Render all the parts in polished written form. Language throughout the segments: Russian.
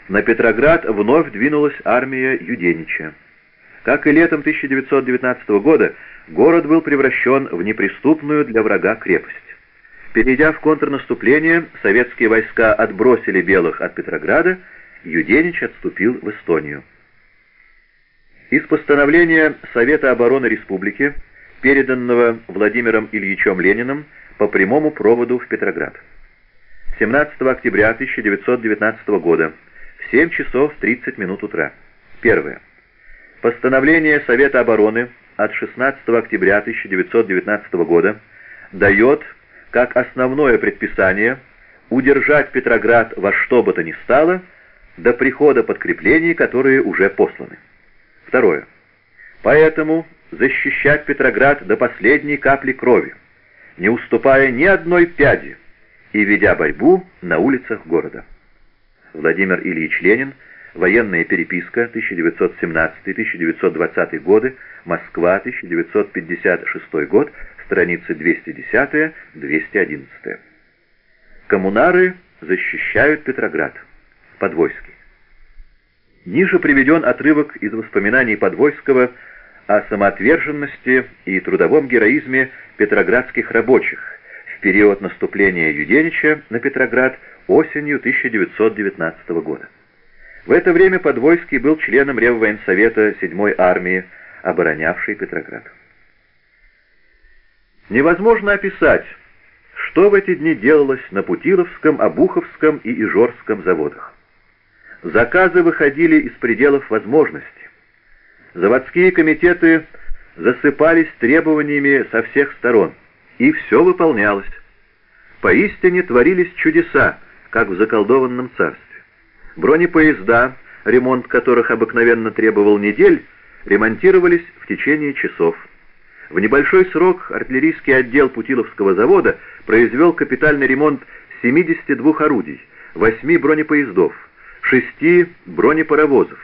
На Петроград вновь двинулась армия Юденича. Как и летом 1919 года, город был превращен в неприступную для врага крепость. Перейдя в контрнаступление, советские войска отбросили белых от Петрограда, Юденич отступил в Эстонию. Из постановления Совета обороны Республики, переданного Владимиром Ильичем Лениным по прямому проводу в Петроград. 17 октября 1919 года, в 7 часов 30 минут утра. Первое. Постановление Совета обороны от 16 октября 1919 года дает как основное предписание удержать Петроград во что бы то ни стало до прихода подкреплений, которые уже посланы. Второе. Поэтому защищать Петроград до последней капли крови, не уступая ни одной пяди и ведя борьбу на улицах города. Владимир Ильич Ленин. Военная переписка, 1917-1920 годы, Москва, 1956 год, страницы 210-211. Коммунары защищают Петроград. Подвойский. Ниже приведен отрывок из воспоминаний Подвойского о самоотверженности и трудовом героизме петроградских рабочих в период наступления Юденича на Петроград осенью 1919 года. В это время Подвойский был членом Реввоенсовета 7-й армии, оборонявшей Петроград. Невозможно описать, что в эти дни делалось на Путиловском, Обуховском и Ижорском заводах. Заказы выходили из пределов возможностей. Заводские комитеты засыпались требованиями со всех сторон, и все выполнялось. Поистине творились чудеса, как в заколдованном царстве. Бронепоезда, ремонт которых обыкновенно требовал недель, ремонтировались в течение часов. В небольшой срок артиллерийский отдел Путиловского завода произвел капитальный ремонт 72 орудий, 8 бронепоездов, 6 бронепаровозов,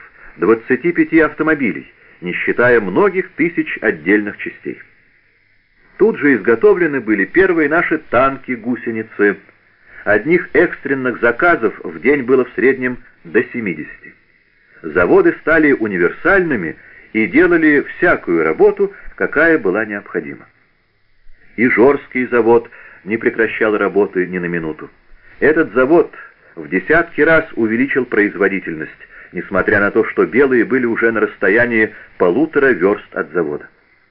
25 автомобилей, не считая многих тысяч отдельных частей. Тут же изготовлены были первые наши танки-гусеницы. Одних экстренных заказов в день было в среднем до 70. Заводы стали универсальными и делали всякую работу, какая была необходима. Ижорский завод не прекращал работы ни на минуту. Этот завод в десятки раз увеличил производительность, несмотря на то, что белые были уже на расстоянии 1,5 верст от завода.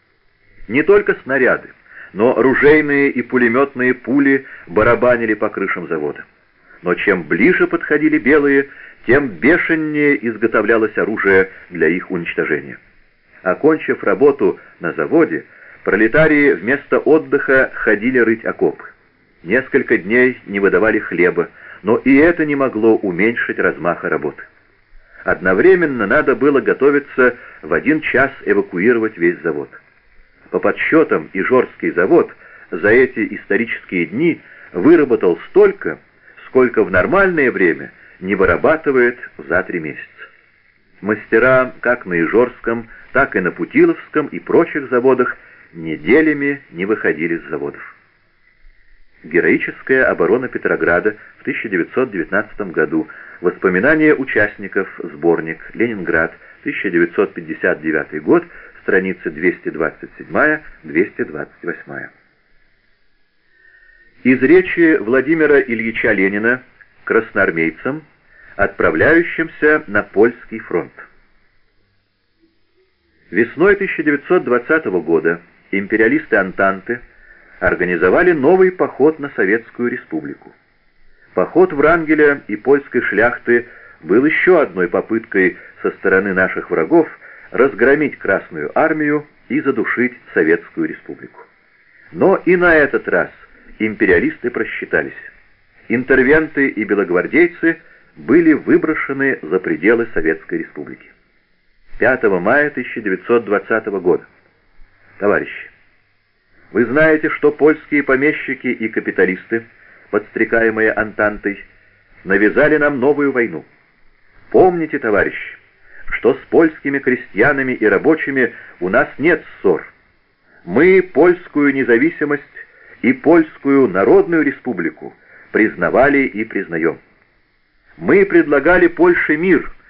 Не только снаряды, но ружейные и пулеметные пули барабанили по крышам завода. Но чем ближе подходили белые, тем бешеннее изготовлялось оружие для их уничтожения. Окончив работу на заводе, пролетарии вместо отдыха ходили рыть окопы. Несколько дней не выдавали хлеба, но и это не могло уменьшить размаха работы. Одновременно надо было готовиться в 1 час эвакуировать весь завод. По подсчетам, Ижорский завод за эти исторические дни выработал столько, сколько в нормальное время не вырабатывает за 3 месяца. Мастера как на Ижорском, так и на Путиловском и прочих заводах неделями не выходили с заводов. Героическая оборона Петрограда в 1919 году. Воспоминания участников. Сборник. Ленинград. 1959 год. Страницы 227-228. Из речи Владимира Ильича Ленина красноармейцам, отправляющимся на польский фронт. Весной 1920 года империалисты Антанты организовали новый поход на Советскую Республику. Поход Врангеля и польской шляхты был еще одной попыткой со стороны наших врагов разгромить Красную армию и задушить Советскую Республику. Но и на этот раз империалисты просчитались. Интервенты и белогвардейцы были выброшены за пределы Советской Республики. 5 мая 1920 года. Товарищи, вы знаете, что польские помещики и капиталисты, подстрекаемые Антантой, навязали нам новую войну. Помните, товарищи, что с польскими крестьянами и рабочими у нас нет ссор. Мы польскую независимость и польскую народную республику признавали и признаем. Мы предлагали Польше мир,